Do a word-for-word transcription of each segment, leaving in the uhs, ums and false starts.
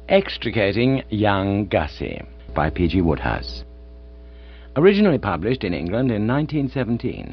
Extricating Young Gussie by P G Wodehouse. Originally published in England in nineteen seventeen.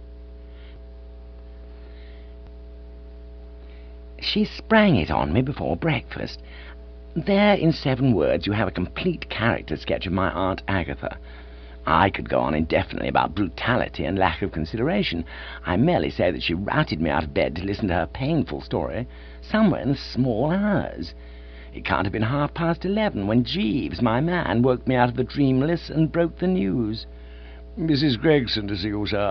She sprang it on me before breakfast. There, in seven words, you have a complete character sketch of my Aunt Agatha. I could go on indefinitely about brutality and lack of consideration. I merely say that she routed me out of bed to listen to her painful story somewhere in the small hours. It can't have been half past eleven when Jeeves, my man, woke me out of the dreamless and broke the news. "Missus Gregson to see you, sir."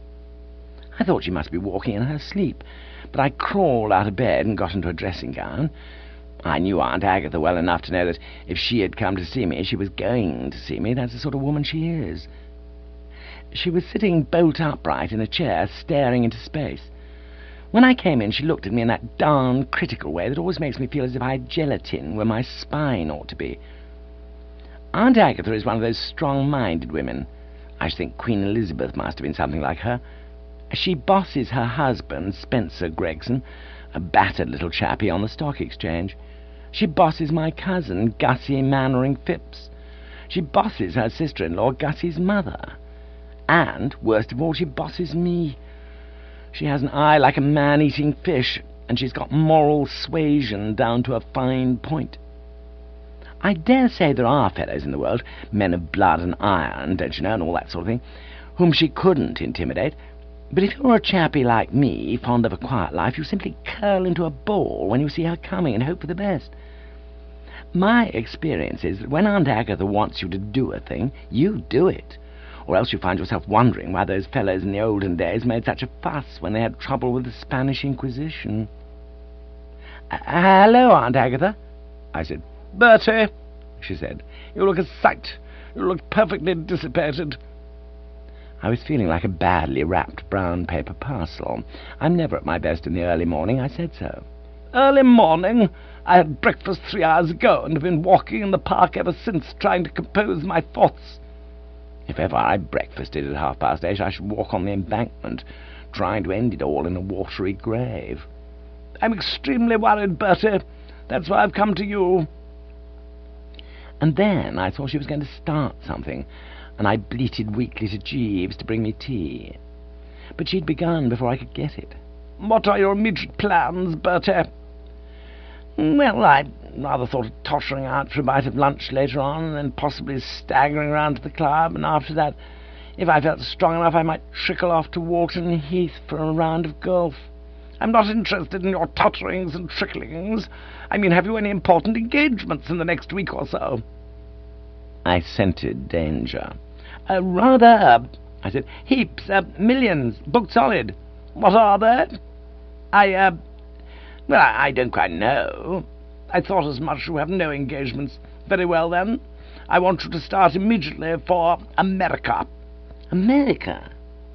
I thought she must be walking in her sleep, but I crawled out of bed and got into a dressing-gown. I knew Aunt Agatha well enough to know that if she had come to see me, she was going to see me. That's the sort of woman she is. She was sitting bolt upright in a chair, staring into space. When I came in, she looked at me in that darn critical way that always makes me feel as if I had gelatin where my spine ought to be. Aunt Agatha is one of those strong-minded women. I should think Queen Elizabeth must have been something like her. She bosses her husband, Spencer Gregson, a battered little chappie on the stock exchange. She bosses my cousin, Gussie Mannering Phipps. She bosses her sister-in-law, Gussie's mother. And, worst of all, she bosses me. She has an eye like a man-eating fish, and she's got moral suasion down to a fine point. I dare say there are fellows in the world, men of blood and iron, don't you know, and all that sort of thing, whom she couldn't intimidate. But if you're a chappie like me, fond of a quiet life, you simply curl into a ball when you see her coming and hope for the best. My experience is that when Aunt Agatha wants you to do a thing, you do it. Or else you find yourself wondering why those fellows in the olden days made such a fuss when they had trouble with the Spanish Inquisition. Uh, hello, Aunt Agatha, I said. "Bertie," she said, "you look a sight. You look perfectly dissipated." I was feeling like a badly wrapped brown paper parcel. I'm never at my best in the early morning. I said so. "Early morning? I had breakfast three hours ago and have been walking in the park ever since, trying to compose my thoughts." If ever I breakfasted at half past eight, I should walk on the embankment, trying to end it all in a watery grave. "I'm extremely worried, Bertie. That's why I've come to you." And then I thought she was going to start something, and I bleated weakly to Jeeves to bring me tea. But she'd begun before I could get it. "What are your immediate plans, Bertie?" "Well, I rather thought of tottering out for a bite of lunch later on, and then possibly staggering round to the club, and after that, if I felt strong enough, I might trickle off to Walton Heath for a round of golf." "I'm not interested in your totterings and tricklings. I mean, have you any important engagements in the next week or so?" I scented danger. Uh, "rather," I said. "Heaps, uh, millions, booked solid." "What are they?" I, uh... Well, I, I don't quite know." "I thought as much. You have no engagements. Very well, then. I want you to start immediately for America." America?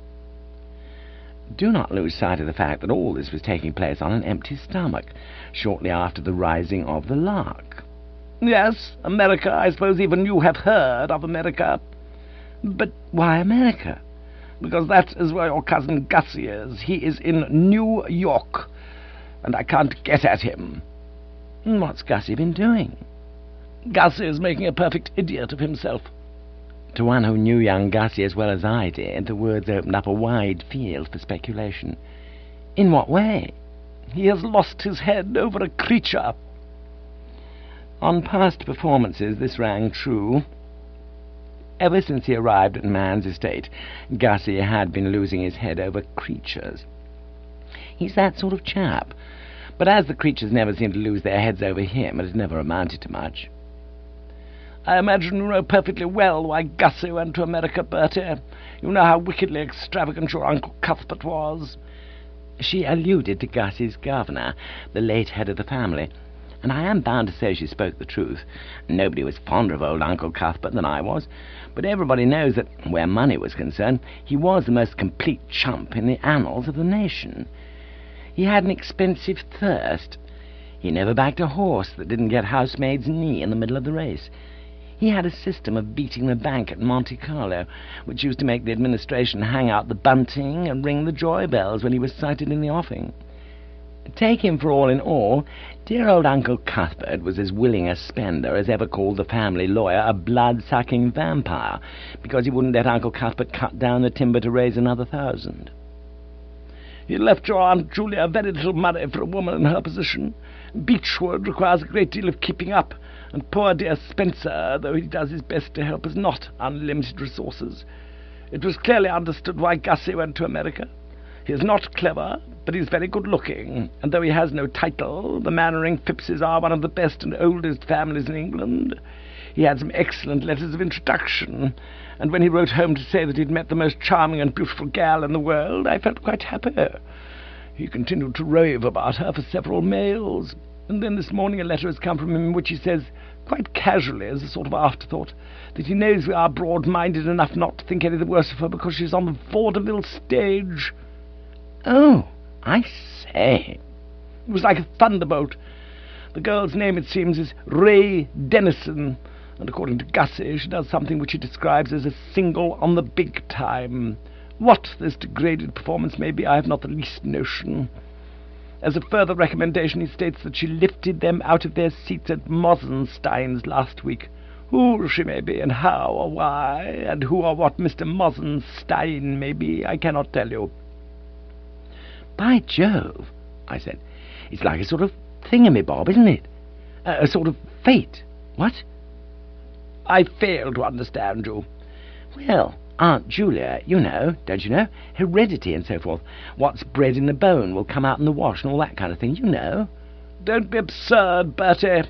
Do not lose sight of the fact that all this was taking place on an empty stomach, shortly after the rising of the lark. "Yes, America. I suppose even you have heard of America." "But why America?" "Because that is where your cousin Gussie is. He is in New York, and I can't get at him." "What's Gussie been doing?" "Gussie is making a perfect idiot of himself." To one who knew young Gussie as well as I did, the words opened up a wide field for speculation. "In what way?" "He has lost his head over a creature." On past performances this rang true. Ever since he arrived at man's estate, Gussie had been losing his head over creatures. He's that sort of chap, but as the creatures never seemed to lose their heads over him, it had never amounted to much. "I imagine you know perfectly well why Gussie went to America, Bertie. You know how wickedly extravagant your Uncle Cuthbert was." She alluded to Gussie's governor, the late head of the family, and I am bound to say she spoke the truth. Nobody was fonder of old Uncle Cuthbert than I was, but everybody knows that, where money was concerned, he was the most complete chump in the annals of the nation. He had an expensive thirst. He never backed a horse that didn't get housemaid's knee in the middle of the race. He had a system of beating the bank at Monte Carlo, which used to make the administration hang out the bunting and ring the joy bells when he was sighted in the offing. Take him for all in all, dear old Uncle Cuthbert was as willing a spender as ever called the family lawyer a blood-sucking vampire, because he wouldn't let Uncle Cuthbert cut down the timber to raise another thousand. He left your Aunt Julia very little money for a woman in her position. Beechwood requires a great deal of keeping up, and poor dear Spencer, though he does his best to help, has not unlimited resources. It was clearly understood why Gussie went to America. He is not clever, but he is very good-looking, and though he has no title, the Mannering Phippses are one of the best and oldest families in England. He had some excellent letters of introduction, and when he wrote home to say that he'd met the most charming and beautiful gal in the world, I felt quite happy. He continued to rave about her for several mails, and then this morning a letter has come from him in which he says, quite casually, as a sort of afterthought, that he knows we are broad-minded enough not to think any the worse of her because she's on the vaudeville stage. Oh, I say. It was like a thunderbolt. The girl's name, it seems, is Ray Dennison, and according to Gussie, she does something which he describes as a single on the big time. What this degraded performance may be, I have not the least notion. As a further recommendation, he states that she lifted them out of their seats at Mosenstein's last week. Who she may be, and how or why, and who or what Mister Mosenstein may be, I cannot tell you. By Jove, I said, it's like a sort of thingamy-bob, isn't it? A, a sort of fate. What? I fail to understand you. Well, Aunt Julia, you know, don't you know? Heredity and so forth. What's bred in the bone will come out in the wash and all that kind of thing, you know. Don't be absurd, Bertie.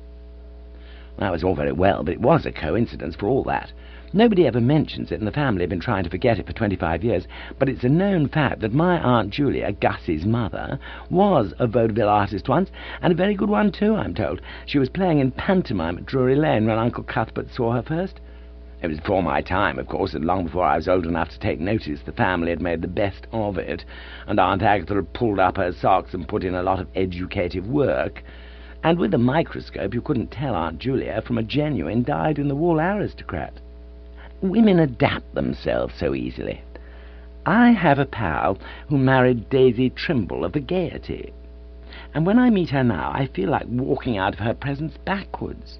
That was all very well, but it was a coincidence for all that. Nobody ever mentions it, and the family have been trying to forget it for twenty-five years, but it's a known fact that my Aunt Julia, Gussie's mother, was a vaudeville artist once, and a very good one too, I'm told. She was playing in pantomime at Drury Lane when Uncle Cuthbert saw her first. It was before my time, of course, and long before I was old enough to take notice. The family had made the best of it, and Aunt Agatha had pulled up her socks and put in a lot of educative work, and with a microscope you couldn't tell Aunt Julia from a genuine dyed-in-the-wool aristocrat. Women adapt themselves so easily. I have a pal who married Daisy Trimble of the Gaiety, and when I meet her now I feel like walking out of her presence backwards.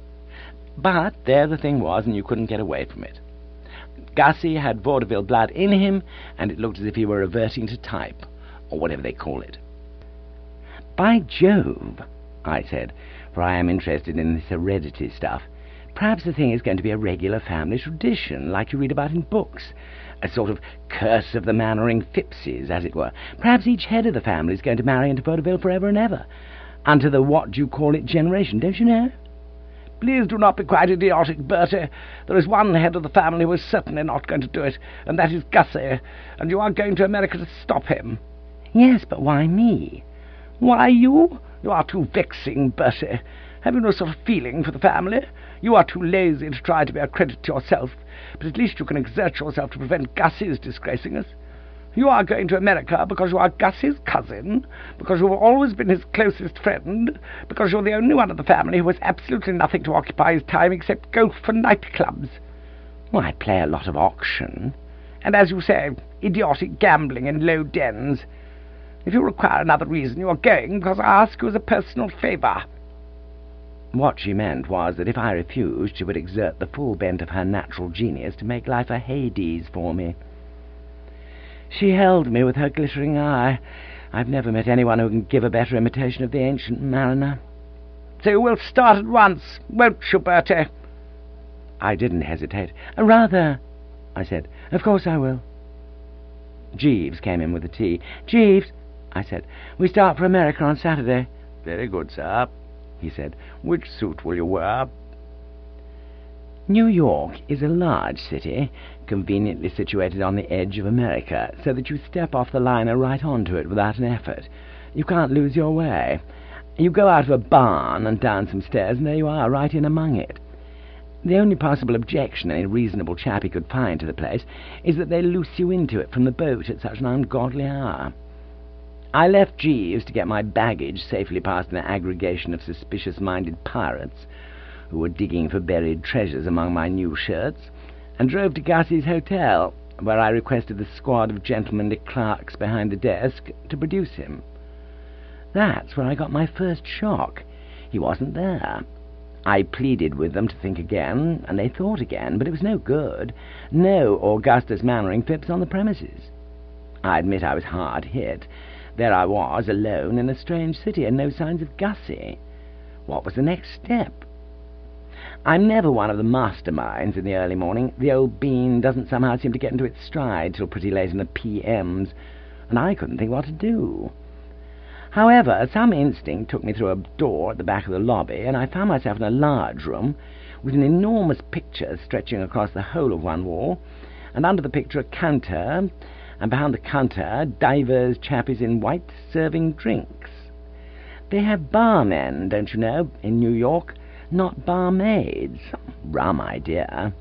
But there the thing was, and you couldn't get away from it. Gussie had vaudeville blood in him, and it looked as if he were reverting to type, or whatever they call it. By Jove, I said, for I am interested in this heredity stuff. Perhaps the thing is going to be a regular family tradition, like you read about in books. A sort of curse of the Mannering Phippses, as it were. Perhaps each head of the family is going to marry into vaudeville forever and ever. Unto the what-do-you-call-it generation, don't you know? Please do not be quite idiotic, Bertie. There is one head of the family who is certainly not going to do it, and that is Gussie, and you are going to America to stop him. Yes, but why me? Why you? You are too vexing, Bertie. Have you no sort of feeling for the family? You are too lazy to try to be a credit to yourself, but at least you can exert yourself to prevent Gussie's disgracing us. You are going to America because you are Gussie's cousin, because you have always been his closest friend, because you're the only one of the family who has absolutely nothing to occupy his time except golf and nightclubs. Well, I play a lot of auction. And, as you say, idiotic gambling in low dens. If you require another reason, you are going because I ask you as a personal favour. What she meant was that if I refused, she would exert the full bent of her natural genius to make life a Hades for me. She held me with her glittering eye. I've never met anyone who can give a better imitation of the ancient mariner. So you will start at once, won't you, Bertie? I didn't hesitate. Rather, I said. Of course I will. Jeeves came in with the tea. Jeeves, I said, we start for America on Saturday. Very good, sir, he said. Which suit will you wear? New York is a large city, conveniently situated on the edge of America, so that you step off the liner right onto it without an effort. You can't lose your way. You go out of a barn and down some stairs, and there you are, right in among it. The only possible objection any reasonable chappie could find to the place is that they loose you into it from the boat at such an ungodly hour. I left Jeeves to get my baggage safely past an aggregation of suspicious-minded pirates who were digging for buried treasures among my new shirts, and drove to Gussie's hotel, where I requested the squad of gentlemanly clerks behind the desk to produce him. That's where I got my first shock. He wasn't there. I pleaded with them to think again, and they thought again, but it was no good. No Augustus Mannering Phipps on the premises. I admit I was hard hit. There I was, alone in a strange city, and no signs of Gussie. What was the next step? I'm never one of the masterminds in the early morning. The old bean doesn't somehow seem to get into its stride till pretty late in the P Ms, and I couldn't think what to do. However, some instinct took me through a door at the back of the lobby, and I found myself in a large room with an enormous picture stretching across the whole of one wall, and under the picture a counter, and behind the counter divers chappies in white serving drinks. They have barmen, don't you know, in New York, not barmaids. Rum idea.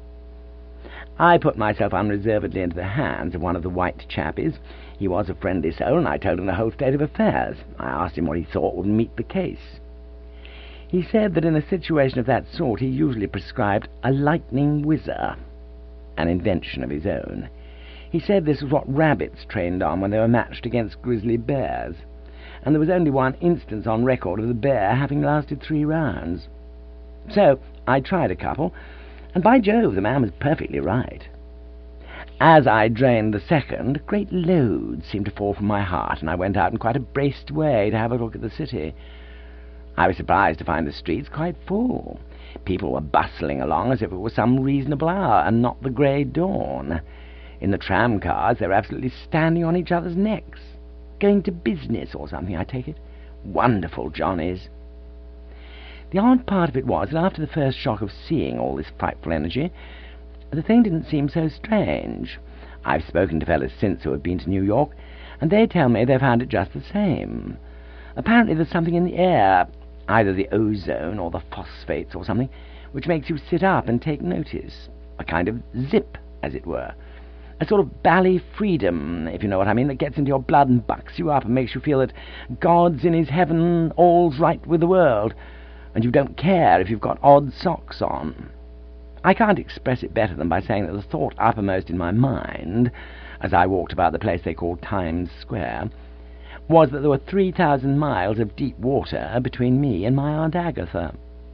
I put myself unreservedly into the hands of one of the white chappies. He was a friendly soul, and I told him the whole state of affairs. I asked him what he thought would meet the case. He said that in a situation of that sort he usually prescribed a lightning whizzer, an invention of his own. He said this was what rabbits trained on when they were matched against grizzly bears, and there was only one instance on record of the bear having lasted three rounds. So I tried a couple, and by Jove, the man was perfectly right. As I drained the second, great loads seemed to fall from my heart, and I went out in quite a braced way to have a look at the city. I was surprised to find the streets quite full. People were bustling along as if it was some reasonable hour, and not the grey dawn. In the tram cars, they were absolutely standing on each other's necks. Going to business or something, I take it. Wonderful Johnnies. The odd part of it was that after the first shock of seeing all this frightful energy, the thing didn't seem so strange. I've spoken to fellows since who have been to New York, and they tell me they found it just the same. Apparently there's something in the air, either the ozone or the phosphates or something, which makes you sit up and take notice. A kind of zip, as it were. A sort of bally freedom, if you know what I mean, that gets into your blood and bucks you up and makes you feel that God's in his heaven, all's right with the world, and you don't care if you've got odd socks on. I can't express it better than by saying that the thought uppermost in my mind, as I walked about the place they call Times Square, was that there were three thousand miles of deep water between me and my Aunt Agatha.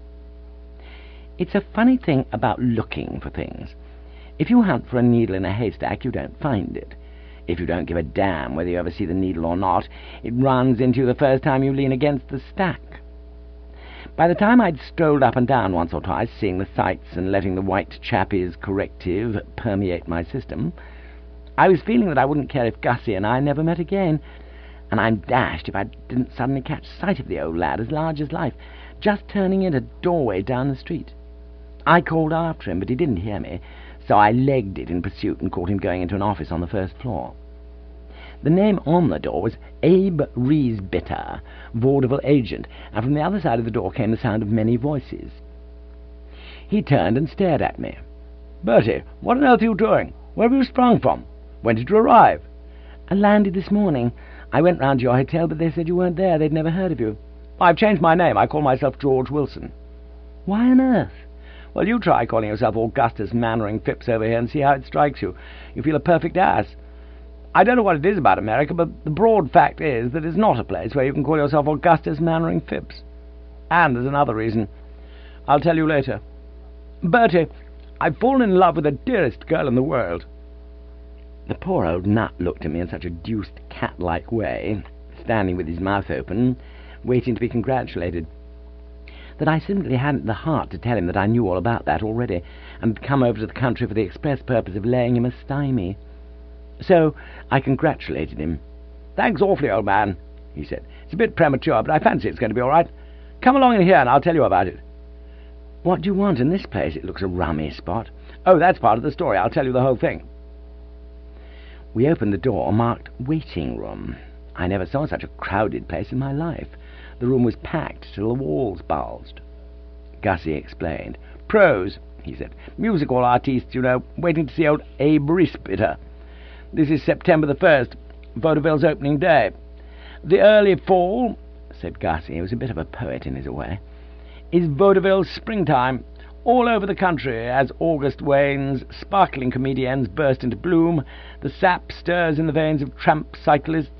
It's a funny thing about looking for things. If you hunt for a needle in a haystack, you don't find it. If you don't give a damn whether you ever see the needle or not, it runs into you the first time you lean against the stack. By the time I'd strolled up and down once or twice, seeing the sights and letting the white chappie's corrective permeate my system, I was feeling that I wouldn't care if Gussie and I never met again, and I'm dashed if I didn't suddenly catch sight of the old lad, as large as life, just turning in a doorway down the street. I called after him, but he didn't hear me, so I legged it in pursuit and caught him going into an office on the first floor. The name on the door was Abe Riesbitter, vaudeville agent, and from the other side of the door came the sound of many voices. He turned and stared at me. "Bertie, what on earth are you doing? Where have you sprung from? When did you arrive?" "I landed this morning. I went round to your hotel, but they said you weren't there. They'd never heard of you." "I've changed my name. I call myself George Wilson." "Why on earth?" "Well, you try calling yourself Augustus Mannering Phipps over here and see how it strikes you. You feel a perfect ass. I don't know what it is about America, but the broad fact is that it's not a place where you can call yourself Augustus Mannering Phipps. And there's another reason. I'll tell you later. Bertie, I've fallen in love with the dearest girl in the world." The poor old nut looked at me in such a deuced cat-like way, standing with his mouth open, waiting to be congratulated, that I simply hadn't the heart to tell him that I knew all about that already, and had come over to the country for the express purpose of laying him a stymie. So I congratulated him. "Thanks awfully, old man," he said. "It's a bit premature, but I fancy it's going to be all right. Come along in here and I'll tell you about it." "What do you want in this place? It looks a rummy spot." "Oh, that's part of the story. I'll tell you the whole thing." We opened the door marked waiting room. I never saw such a crowded place in my life. The room was packed till the walls bulged. Gussie explained. "Pros," he said. "Musical artistes, you know, waiting to see old Abe Riesbitter. This is September the first, vaudeville's opening day. The early fall," said Gussie, who was a bit of a poet in his way, "is vaudeville's springtime. All over the country, as August wanes, sparkling comedians burst into bloom, the sap stirs in the veins of tramp cyclists,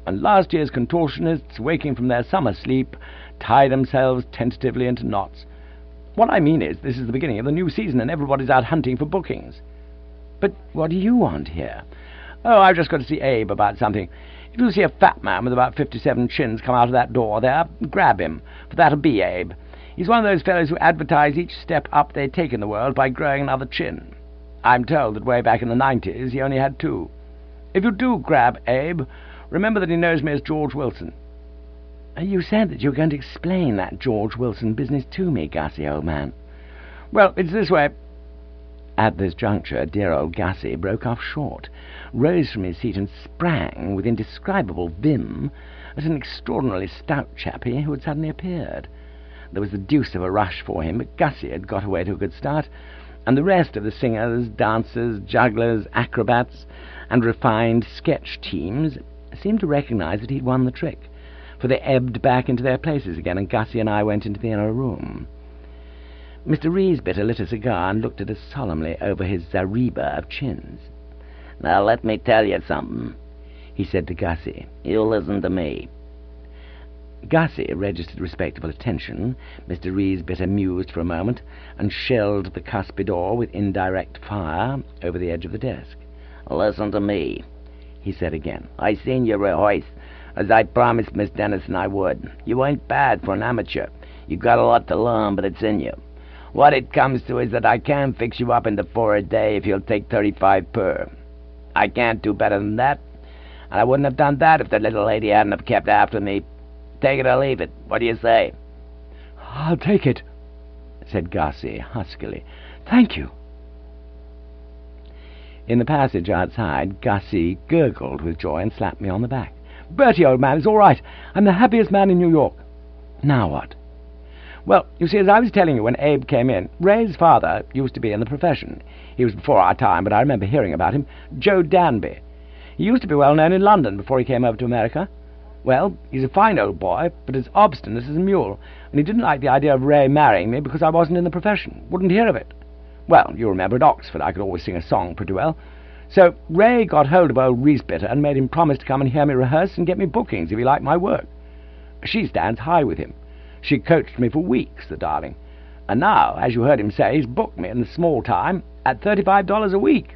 and last year's contortionists, waking from their summer sleep, tie themselves tentatively into knots. What I mean is, this is the beginning of the new season, and everybody's out hunting for bookings. But what do you want here? Oh, I've just got to see Abe about something. If you see a fat man with about fifty-seven chins come out of that door there, grab him, for that'll be Abe. He's one of those fellows who advertise each step up they take in the world by growing another chin. I'm told that way back in the nineties he only had two. If you do grab Abe, remember that he knows me as George Wilson. You said that you were going to explain that George Wilson business to me, Gussie, old man. Well, it's this way. At this juncture, dear old Gussie broke off short, rose from his seat and sprang with indescribable vim at an extraordinarily stout chappie who had suddenly appeared. There was the deuce of a rush for him, but Gussie had got away to a good start, and the rest of the singers, dancers, jugglers, acrobats, and refined sketch teams seemed to recognize that he'd won the trick, for they ebbed back into their places again, and Gussie and I went into the inner room. Mister Riesbitter lit a cigar and looked at us solemnly over his zareba of chins. "Now let me tell you something," he said to Gussie. "You listen to me." Gussie registered respectable attention. Mister Riesbitter mused for a moment and shelled the cuspidor with indirect fire over the edge of the desk. "Listen to me," he said again. "I seen you rehearse, as I promised Miss Dennison I would. You ain't bad for an amateur. You got a lot to learn, but it's in you. What it comes to is that I can fix you up into four a day if you'll take thirty-five per. I can't do better than that, and I wouldn't have done that if the little lady hadn't have kept after me. Take it or leave it. What do you say?" "I'll take it," said Gussie huskily. "Thank you." In the passage outside, Gussie gurgled with joy and slapped me on the back. "Bertie, old man, it's all right. I'm the happiest man in New York." "Now what?" "Well, you see, as I was telling you when Abe came in, Ray's father used to be in the profession. He was before our time, but I remember hearing about him. Joe Danby. He used to be well known in London before he came over to America. Well, he's a fine old boy, but as obstinate as a mule, and he didn't like the idea of Ray marrying me because I wasn't in the profession. Wouldn't hear of it. Well, you remember at Oxford I could always sing a song pretty well. So Ray got hold of old Riesbitter and made him promise to come and hear me rehearse and get me bookings if he liked my work. She stands high with him. She coached me for weeks, the darling. And now, as you heard him say, he's booked me in the small time at thirty-five dollars a week."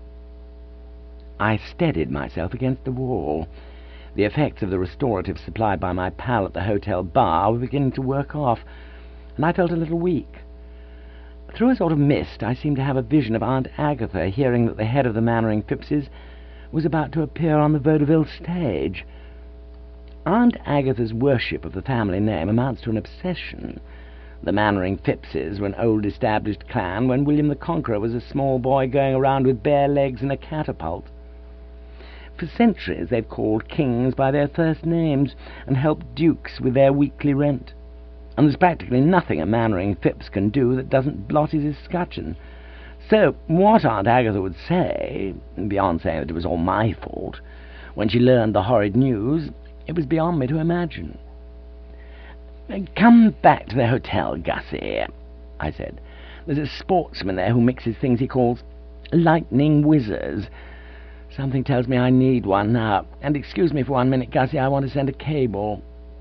I steadied myself against the wall. The effects of the restorative supplied by my pal at the hotel bar were beginning to work off, and I felt a little weak. Through a sort of mist, I seemed to have a vision of Aunt Agatha hearing that the head of the Mannering Phippses was about to appear on the vaudeville stage. Aunt Agatha's worship of the family name amounts to an obsession. The Mannering Phippses were an old established clan when William the Conqueror was a small boy going around with bare legs and a catapult. For centuries they've called kings by their first names and helped dukes with their weekly rent. And there's practically nothing a Mannering Phipps can do that doesn't blot his escutcheon. So what Aunt Agatha would say, beyond saying that it was all my fault, when she learned the horrid news, it was beyond me to imagine. "Come back to the hotel, Gussie," I said. "There's a sportsman there who mixes things he calls lightning whizzers. Something tells me I need one now. And excuse me for one minute, Gussie, I want to send a cable."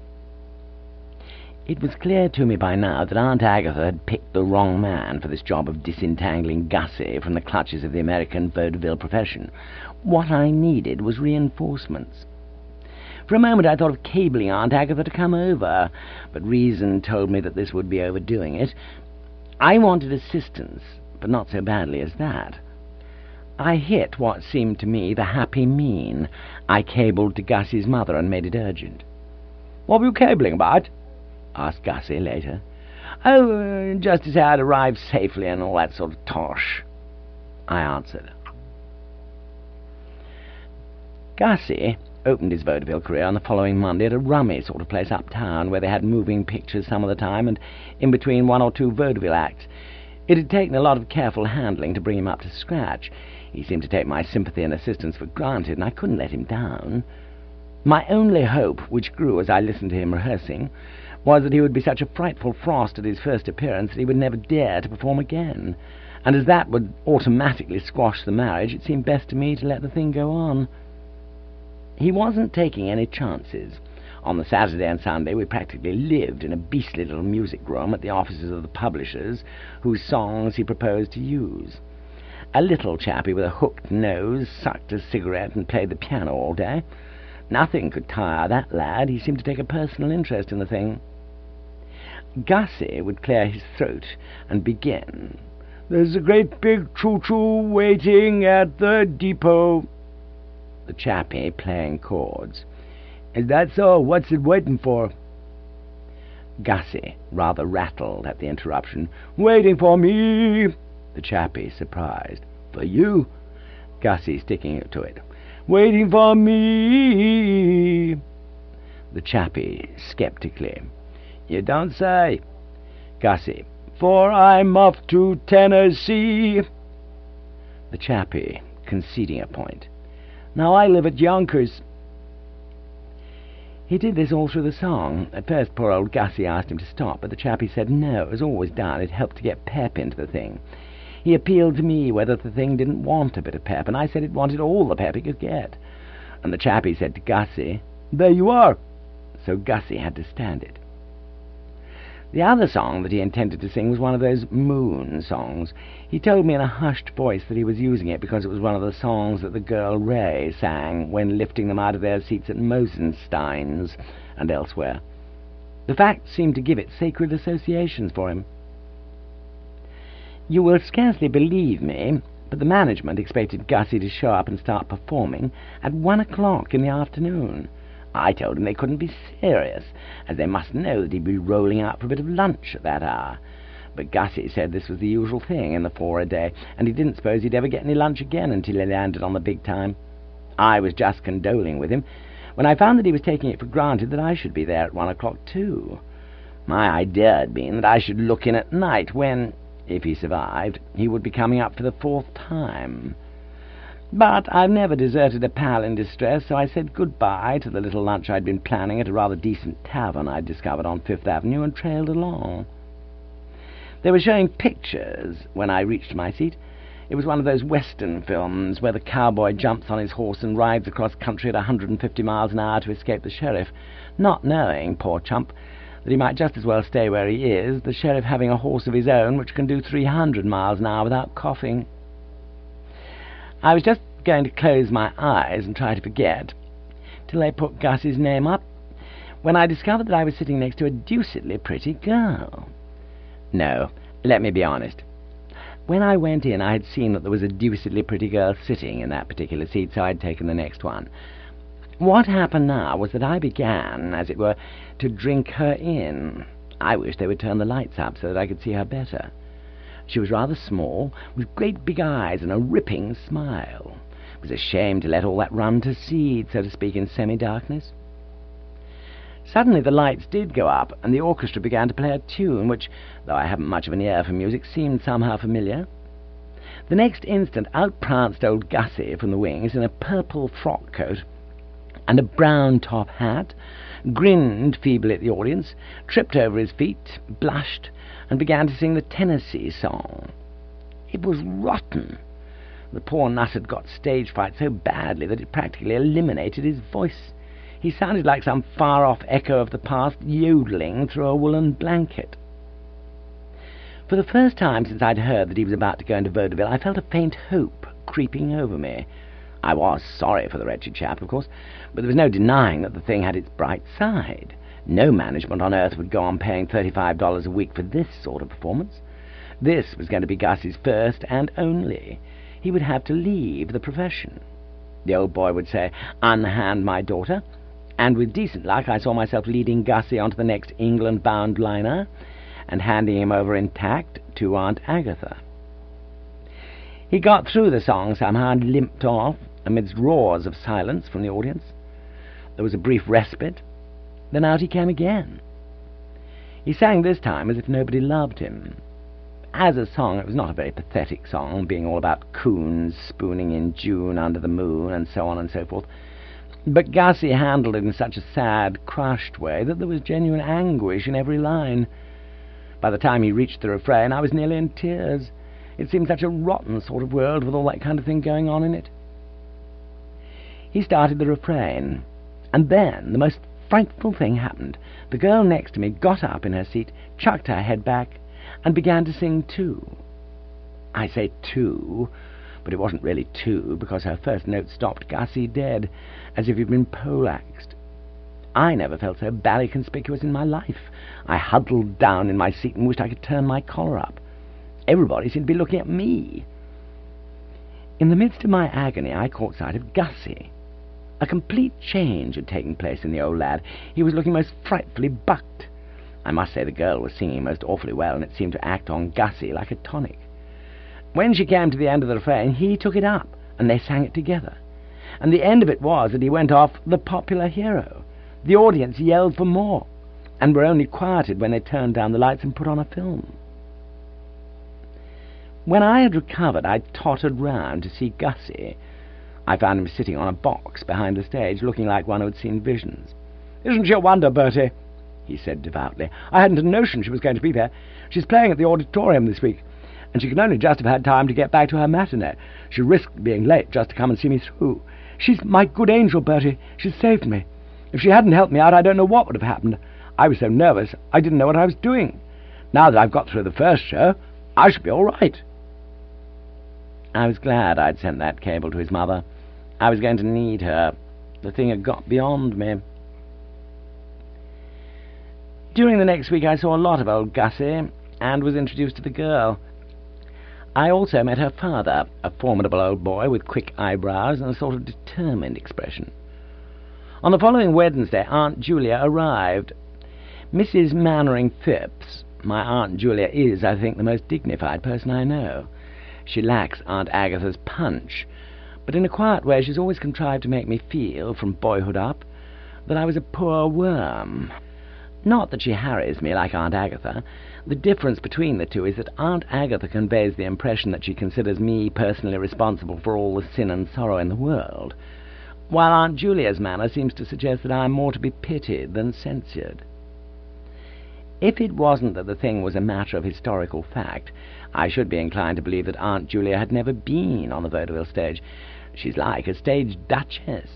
It was clear to me by now that Aunt Agatha had picked the wrong man for this job of disentangling Gussie from the clutches of the American vaudeville profession. What I needed was reinforcements. For a moment I thought of cabling Aunt Agatha to come over, but reason told me that this would be overdoing it. I wanted assistance, but not so badly as that. I hit what seemed to me the happy mean. I cabled to Gussie's mother and made it urgent. "What were you cabling about?" asked Gussie later. "Oh, uh, just to say I'd arrived safely and all that sort of tosh," I answered. Gussie opened his vaudeville career on the following Monday at a rummy sort of place uptown, where they had moving pictures some of the time, and in between one or two vaudeville acts. It had taken a lot of careful handling to bring him up to scratch. He seemed to take my sympathy and assistance for granted, and I couldn't let him down. My only hope, which grew as I listened to him rehearsing, was that he would be such a frightful frost at his first appearance that he would never dare to perform again, and as that would automatically squash the marriage, it seemed best to me to let the thing go on. He wasn't taking any chances. On the Saturday and Sunday we practically lived in a beastly little music room at the offices of the publishers whose songs he proposed to use. A little chappie with a hooked nose sucked a cigarette and played the piano all day. Nothing could tire that lad. He seemed to take a personal interest in the thing. Gussie would clear his throat and begin. "There's a great big choo-choo waiting at the depot." The chappie playing chords. "Is that so? What's it waiting for?" Gussie, rather rattled at the interruption. "Waiting for me." The chappie, surprised. "For you?" Gussie, sticking to it. "Waiting for me." The chappie, sceptically. "You don't say." Gussie. "For I'm off to Tennessee." The chappie, conceding a point. "Now I live at Yonkers." He did this all through the song. At first poor old Gussie asked him to stop, but the chappie said no, it was always done. It helped to get pep into the thing. He appealed to me whether the thing didn't want a bit of pep, and I said it wanted all the pep it could get. And the chappie said to Gussie, "There you are." So Gussie had to stand it. The other song that he intended to sing was one of those moon songs. He told me in a hushed voice that he was using it because it was one of the songs that the girl Ray sang when lifting them out of their seats at Mosenstein's and elsewhere. The fact seemed to give it sacred associations for him. You will scarcely believe me, but the management expected Gussie to show up and start performing at one o'clock in the afternoon. I told him they couldn't be serious, as they must know that he'd be rolling out for a bit of lunch at that hour. But Gussie said this was the usual thing in the four a day, and he didn't suppose he'd ever get any lunch again until he landed on the big time. I was just condoling with him when I found that he was taking it for granted that I should be there at one o'clock too. My idea had been that I should look in at night when, if he survived, he would be coming up for the fourth time. But I've never deserted a pal in distress, so I said goodbye to the little lunch I'd been planning at a rather decent tavern I'd discovered on Fifth Avenue and trailed along. They were showing pictures when I reached my seat. It was one of those western films where the cowboy jumps on his horse and rides across country at a hundred and fifty miles an hour to escape the sheriff, not knowing, poor chump, that he might just as well stay where he is, the sheriff having a horse of his own which can do three hundred miles an hour without coughing. I was just going to close my eyes and try to forget, till they put Gussie's name up, when I discovered that I was sitting next to a deucedly pretty girl. No, let me be honest. When I went in, I had seen that there was a deucedly pretty girl sitting in that particular seat, so I'd taken the next one. What happened now was that I began, as it were, to drink her in. I wished they would turn the lights up so that I could see her better. She was rather small, with great big eyes and a ripping smile. It was a shame to let all that run to seed, so to speak, in semi-darkness. Suddenly the lights did go up, and the orchestra began to play a tune which, though I haven't much of an ear for music, seemed somehow familiar. The next instant out pranced old Gussie from the wings in a purple frock coat and a brown top hat, grinned feebly at the audience, tripped over his feet, blushed, and began to sing the Tennessee song. It was rotten. The poor nut had got stage fright so badly that it practically eliminated his voice. He sounded like some far-off echo of the past yodeling through a woolen blanket. For the first time since I'd heard that he was about to go into vaudeville, I felt a faint hope creeping over me. I was sorry for the wretched chap, of course, but there was no denying that the thing had its bright side. No management on earth would go on paying thirty-five dollars a week for this sort of performance. This was going to be Gussie's first and only. He would have to leave the profession. The old boy would say, "Unhand my daughter," and with decent luck I saw myself leading Gussie onto the next England-bound liner and handing him over intact to Aunt Agatha. He got through the song somehow and limped off amidst roars of silence from the audience. There was a brief respite. Then out he came again. He sang this time as if nobody loved him. As a song, it was not a very pathetic song, being all about coons spooning in June under the moon, and so on and so forth. But Gussie handled it in such a sad, crushed way that there was genuine anguish in every line. By the time he reached the refrain, I was nearly in tears. It seemed such a rotten sort of world with all that kind of thing going on in it. He started the refrain, and then the most frightful thing happened. The girl next to me got up in her seat, chucked her head back, and began to sing too. I say too, but it wasn't really too, because her first note stopped Gussie dead, as if he'd been poleaxed. I never felt so bally conspicuous in my life. I huddled down in my seat and wished I could turn my collar up. Everybody seemed to be looking at me. In the midst of my agony, I caught sight of Gussie. A complete change had taken place in the old lad. He was looking most frightfully bucked. I must say the girl was singing most awfully well, and it seemed to act on Gussie like a tonic. When she came to the end of the refrain, he took it up, and they sang it together. And the end of it was that he went off the popular hero. The audience yelled for more, and were only quieted when they turned down the lights and put on a film. When I had recovered, I tottered round to see Gussie. I found him sitting on a box behind the stage, looking like one who had seen visions. "Isn't she a wonder, Bertie?" he said devoutly. "I hadn't a notion she was going to be there. She's playing at the auditorium this week, and she can only just have had time to get back to her matinee. She risked being late just to come and see me through. She's my good angel, Bertie. She's saved me. If she hadn't helped me out, I don't know what would have happened. I was so nervous, I didn't know what I was doing. Now that I've got through the first show, I shall be all right." I was glad I'd sent that cable to his mother. I was going to need her. The thing had got beyond me. During the next week I saw a lot of old Gussie, and was introduced to the girl. I also met her father, a formidable old boy with quick eyebrows and a sort of determined expression. On the following Wednesday, Aunt Julia arrived. Missus Mannering Phipps, my Aunt Julia, is, I think, the most dignified person I know. She lacks Aunt Agatha's punch, but in a quiet way she's always contrived to make me feel, from boyhood up, that I was a poor worm. Not that she harries me like Aunt Agatha. The difference between the two is that Aunt Agatha conveys the impression that she considers me personally responsible for all the sin and sorrow in the world, while Aunt Julia's manner seems to suggest that I am more to be pitied than censured. If it wasn't that the thing was a matter of historical fact, I should be inclined to believe that Aunt Julia had never been on the vaudeville stage. She's like a stage duchess.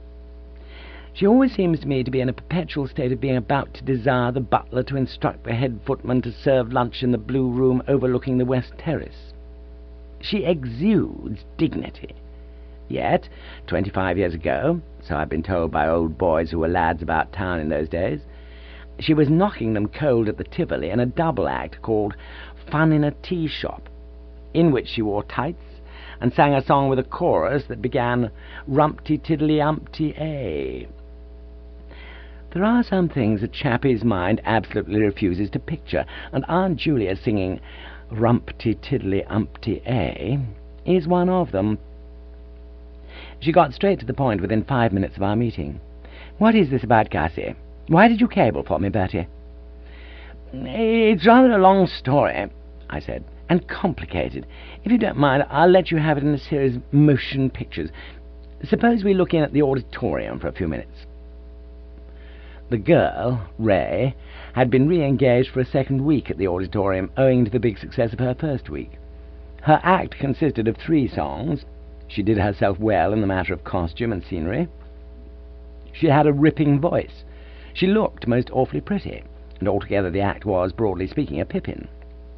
She always seems to me to be in a perpetual state of being about to desire the butler to instruct the head footman to serve lunch in the blue room overlooking the west terrace. She exudes dignity. Yet, twenty-five years ago, so I've been told by old boys who were lads about town in those days, she was knocking them cold at the Tivoli in a double act called Fun in a Tea Shop, in which she wore tights and sang a song with a chorus that began Rumpty-tiddly-umpty-ay. There are some things a chappie's mind absolutely refuses to picture, and Aunt Julia singing Rumpty-tiddly-umpty-ay is one of them. She got straight to the point within five minutes of our meeting. "What is this about Gussie? Why did you cable for me, Bertie?" "It's rather a long story," I said, "and complicated. If you don't mind, I'll let you have it in a series of motion pictures. Suppose we look in at the auditorium for a few minutes." The girl, Ray, had been re-engaged for a second week at the auditorium, owing to the big success of her first week. Her act consisted of three songs. She did herself well in the matter of costume and scenery. She had a ripping voice. She looked most awfully pretty, and altogether the act was, broadly speaking, a pippin.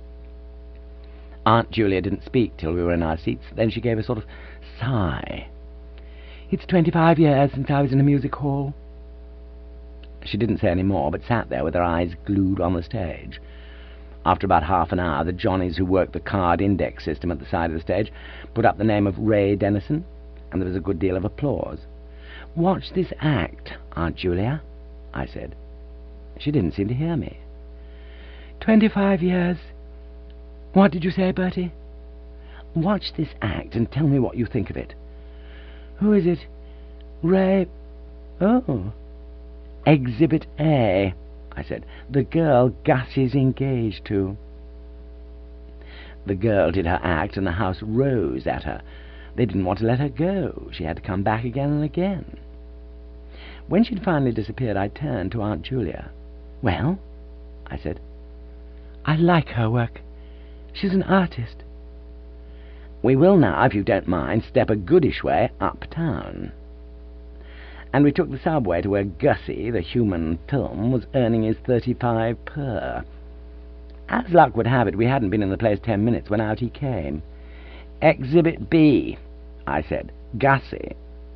Aunt Julia didn't speak till we were in our seats. Then she gave a sort of sigh. "It's twenty-five years since I was in a music hall." She didn't say any more, but sat there with her eyes glued on the stage. After about half an hour, the Johnnies who worked the card index system at the side of the stage put up the name of Ray Dennison, and there was a good deal of applause. "Watch this act, Aunt Julia," I said. She didn't seem to hear me. Twenty-five years. What did you say, Bertie?" "Watch this act and tell me what you think of it." "Who is it?" "Ray... Oh." "Exhibit A," I said. "The girl Gussie's engaged to." The girl did her act, and the house rose at her. They didn't want to let her go. She had to come back again and again. When she'd finally disappeared, I turned to Aunt Julia. "Well?" I said. "I like her work. She's an artist." "We will now, if you don't mind, step a goodish way uptown." and we took the subway to where Gussie, the human film, was earning his thirty-five per. As luck would have it, we hadn't been in the place ten minutes when out he came. "Exhibit B," I said. "Gussie."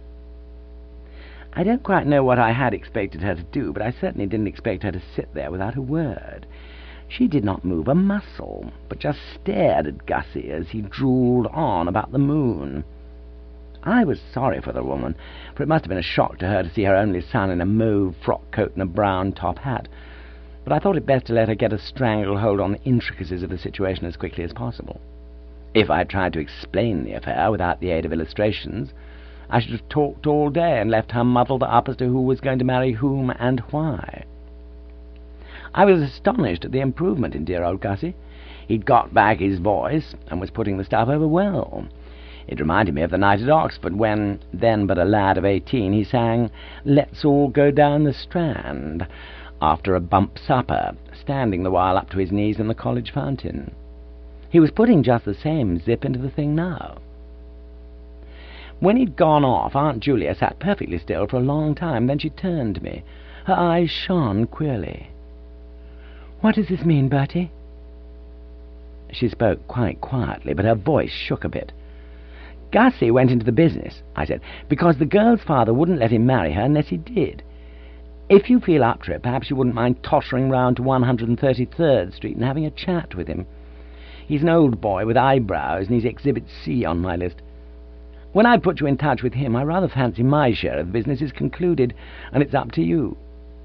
I don't quite know what I had expected her to do, but I certainly didn't expect her to sit there without a word. She did not move a muscle, but just stared at Gussie as he drooled on about the moon. I was sorry for the woman, for it must have been a shock to her to see her only son in a mauve frock coat and a brown top hat, but I thought it best to let her get a stranglehold on the intricacies of the situation as quickly as possible. If I had tried to explain the affair without the aid of illustrations, I should have talked all day and left her muddled up as to who was going to marry whom and why. I was astonished at the improvement in dear old Gussie. He'd got back his voice and was putting the stuff over well. It reminded me of the night at Oxford when, then but a lad of eighteen, he sang "Let's All Go Down the Strand" after a bump supper, standing the while up to his knees in the college fountain. He was putting just the same zip into the thing now. When he'd gone off, Aunt Julia sat perfectly still for a long time. Then she turned to me. Her eyes shone queerly. "What does this mean, Bertie?" She spoke quite quietly, but her voice shook a bit. "Gussie went into the business," I said, "because the girl's father wouldn't let him marry her unless he did. If you feel up to it, perhaps you wouldn't mind tottering round to one hundred thirty-third Street and having a chat with him. He's an old boy with eyebrows, and he's Exhibit C on my list. When I put you in touch with him, I rather fancy my share of the business is concluded, and it's up to you."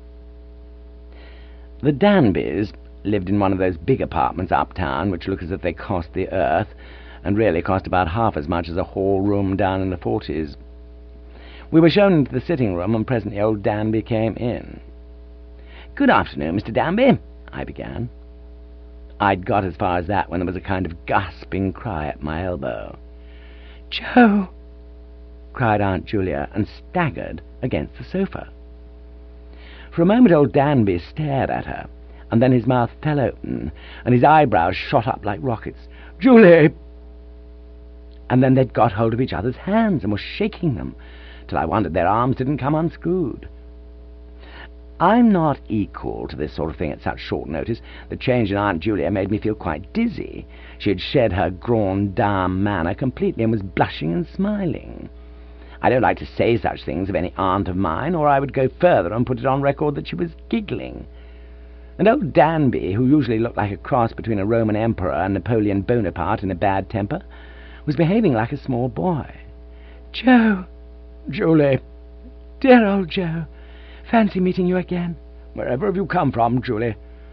The Danbys lived in one of those big apartments uptown which look as if they cost the earth, and really cost about half as much as a hall room down in the forties. We were shown into the sitting room, and presently old Danby came in. "Good afternoon, Mister Danby," I began. I'd got as far as that when there was a kind of gasping cry at my elbow. "Joe!" cried Aunt Julia, and staggered against the sofa. For a moment old Danby stared at her, and then his mouth fell open, and his eyebrows shot up like rockets. "Julie!" And then they'd got hold of each other's hands and were shaking them, till I wondered their arms didn't come unscrewed. I'm not equal to this sort of thing at such short notice. The change in Aunt Julia made me feel quite dizzy. She had shed her grande dame manner completely and was blushing and smiling. I don't like to say such things of any aunt of mine, or I would go further and put it on record that she was giggling. And old Danby, who usually looked like a cross between a Roman emperor and Napoleon Bonaparte in a bad temper, was behaving like a small boy. "Joe!" "Julie!" "Dear old Joe! Fancy meeting you again." "Wherever have you come from, Julie?"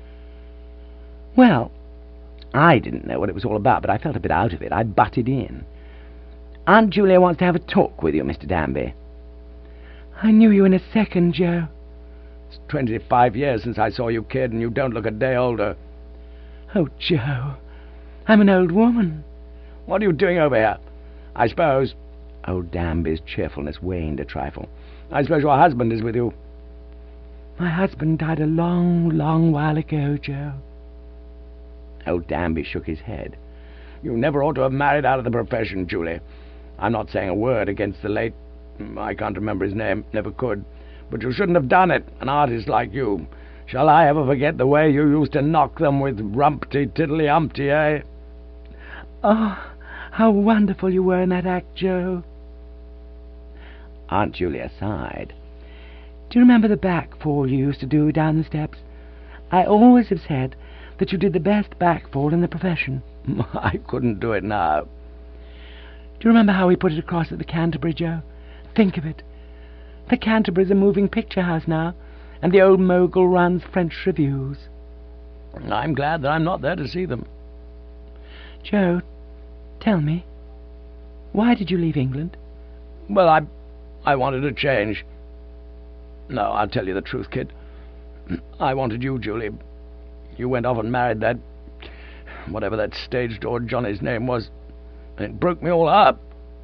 Well, I didn't know what it was all about, but I felt a bit out of it. I butted in. "Aunt Julia wants to have a talk with you, Mister Danby." "I knew you in a second, Joe." "It's twenty-five years since I saw you, kid, and you don't look a day older." "Oh, Joe, I'm an old woman." "What are you doing over here? I suppose—" Old Danby's cheerfulness waned a trifle. "I suppose your husband is with you." "My husband died a long, long while ago, Joe." Old Danby shook his head. "You never ought to have married out of the profession, Julie. I'm not saying a word against the late... I can't remember his name, never could. But you shouldn't have done it, an artist like you. Shall I ever forget the way you used to knock them with rumpty-tiddly-umpty, eh?" "Oh, how wonderful you were in that act, Joe." Aunt Julia sighed. "Do you remember the back fall you used to do down the steps? I always have said that you did the best back fall in the profession." "I couldn't do it now." "Do you remember how we put it across at the Canterbury, Joe? Think of it. The Canterbury's a moving picture house now, and the old mogul runs French revues." "I'm glad that I'm not there to see them." "Joe, tell me, why did you leave England?" "Well, I... I wanted a change. No, I'll tell you the truth, kid. I wanted you, Julie. You went off and married that... whatever that stage door Johnny's name was, and it broke me all up."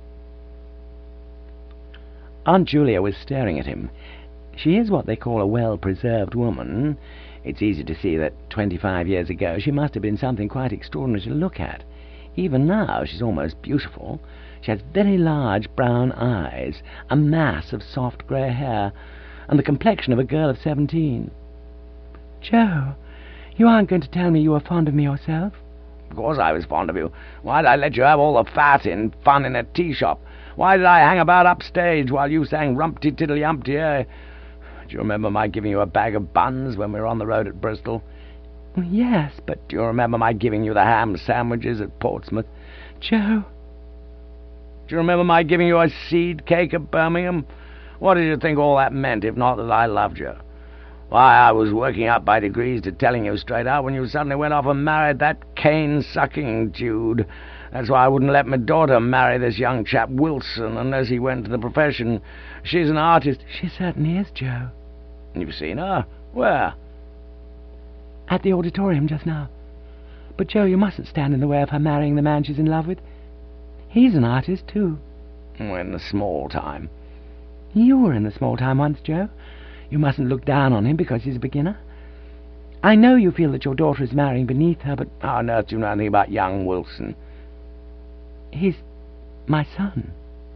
Aunt Julia was staring at him. She is what they call a well-preserved woman. It's easy to see that twenty-five years ago she must have been something quite extraordinary to look at, Even now she's almost beautiful. She has very large brown eyes, a mass of soft grey hair, and the complexion of a girl of seventeen. Joe, you aren't going to tell me you were fond of me yourself? Of course I was fond of you. Why did I let you have all the fat in fun in a tea shop? Why did I hang about upstage while you sang Rumpty-Tiddly-Umpty? Eh? Do you remember my giving you a bag of buns when we were on the road at Bristol? Well, yes, but... Do you remember my giving you the ham sandwiches at Portsmouth? Joe... Do you remember my giving you a seed cake at Birmingham? What did you think all that meant, if not that I loved you? Why, I was working up by degrees to telling you straight out when you suddenly went off and married that cane-sucking Jude. That's why I wouldn't let my daughter marry this young chap Wilson unless he went to the profession. She's an artist. She certainly is, Joe. You've seen her? Where? At the auditorium just now. But, Joe, you mustn't stand in the way of her marrying the man she's in love with. He's an artist, too. In the small time. You were in the small time once, Joe. You mustn't look down on him because he's a beginner. I know you feel that your daughter is marrying beneath her, but... How on earth do you know anything about young Wilson? He's my son.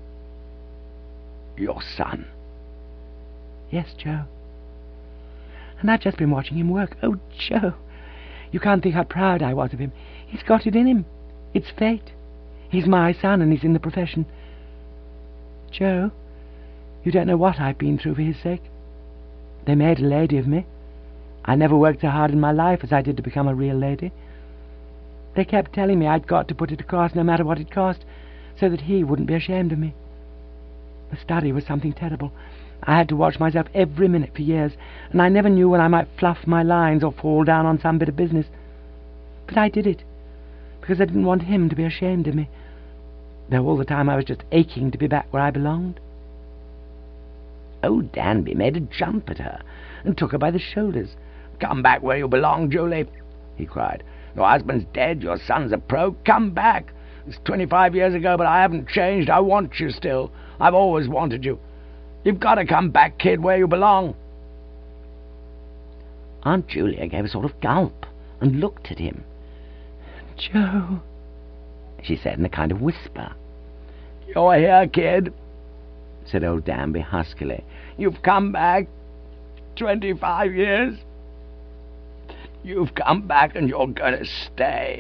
Your son? Yes, Joe. And I've just been watching him work. Oh, Joe, you can't think how proud I was of him. He's got it in him. It's fate. He's my son, and he's in the profession. Joe, you don't know what I've been through for his sake. They made a lady of me. I never worked so hard in my life as I did to become a real lady. They kept telling me I'd got to put it across no matter what it cost, so that he wouldn't be ashamed of me. The study was something terrible. I had to watch myself every minute for years, and I never knew when I might fluff my lines or fall down on some bit of business. But I did it, because I didn't want him to be ashamed of me, though all the time I was just aching to be back where I belonged. Old Danby made a jump at her and took her by the shoulders. "Come back where you belong, Julie," he cried. "Your husband's dead, your son's a pro. Come back. It's twenty-five years ago, but I haven't changed. I want you still. I've always wanted you. You've got to come back, kid, where you belong." Aunt Julia gave a sort of gulp and looked at him. "Joe," she said in a kind of whisper. "You're here, kid," said old Danby huskily. "You've come back. Twenty-five years. You've come back and you're going to stay."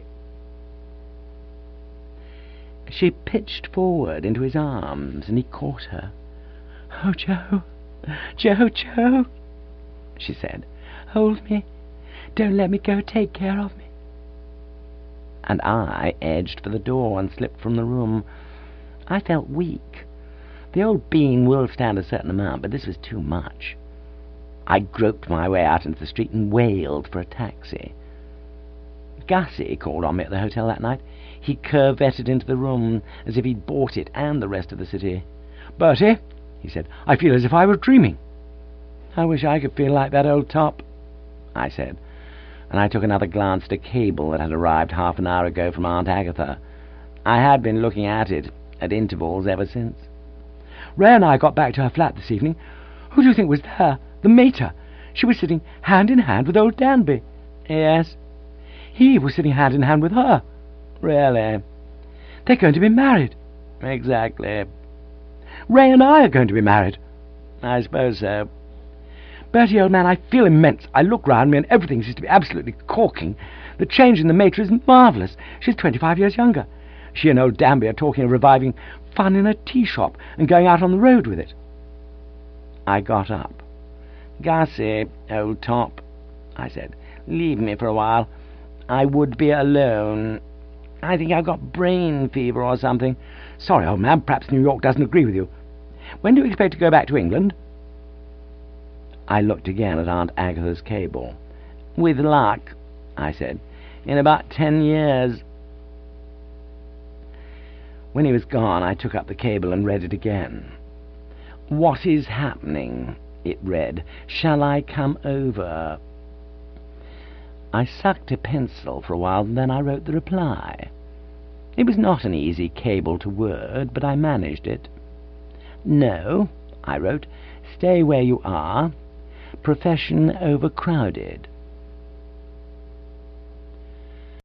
She pitched forward into his arms, and he caught her. "Oh, Joe, Joe, Joe," she said. "Hold me. Don't let me go. Take care of me." And I edged for the door and slipped from the room. I felt weak. The old bean will stand a certain amount, but this was too much. I groped my way out into the street and wailed for a taxi. Gussie called on me at the hotel that night. He curvetted into the room as if he'd bought it and the rest of the city. "Bertie," he said, "I feel as if I were dreaming." "I wish I could feel like that old top," I said, and I took another glance at a cable that had arrived half an hour ago from Aunt Agatha. I had been looking at it at intervals ever since. "Ray and I got back to her flat this evening. Who do you think was there? The mater. She was sitting hand in hand with old Danby." "Yes?" "He was sitting hand in hand with her." "Really?" "They're going to be married." "Exactly." "Ray and I are going to be married." "I suppose so." "Bertie, old man, I feel immense. I look round me and everything seems to be absolutely corking. The change in the mater is marvellous. She's twenty-five years younger. She and old Danby are talking of reviving fun in a tea shop and going out on the road with it." I got up. "Gussie, old top," I said, "leave me for a while. I would be alone. I think I've got brain fever or something." "Sorry, old man, perhaps New York doesn't agree with you. When do you expect to go back to England?" I looked again at Aunt Agatha's cable. "With luck," I said, "in about ten years." When he was gone, I took up the cable and read it again. "What is happening?" it read. "Shall I come over?" I sucked a pencil for a while, and then I wrote the reply. It was not an easy cable to word, but I managed it. "No," I wrote, "stay where you are. Profession overcrowded."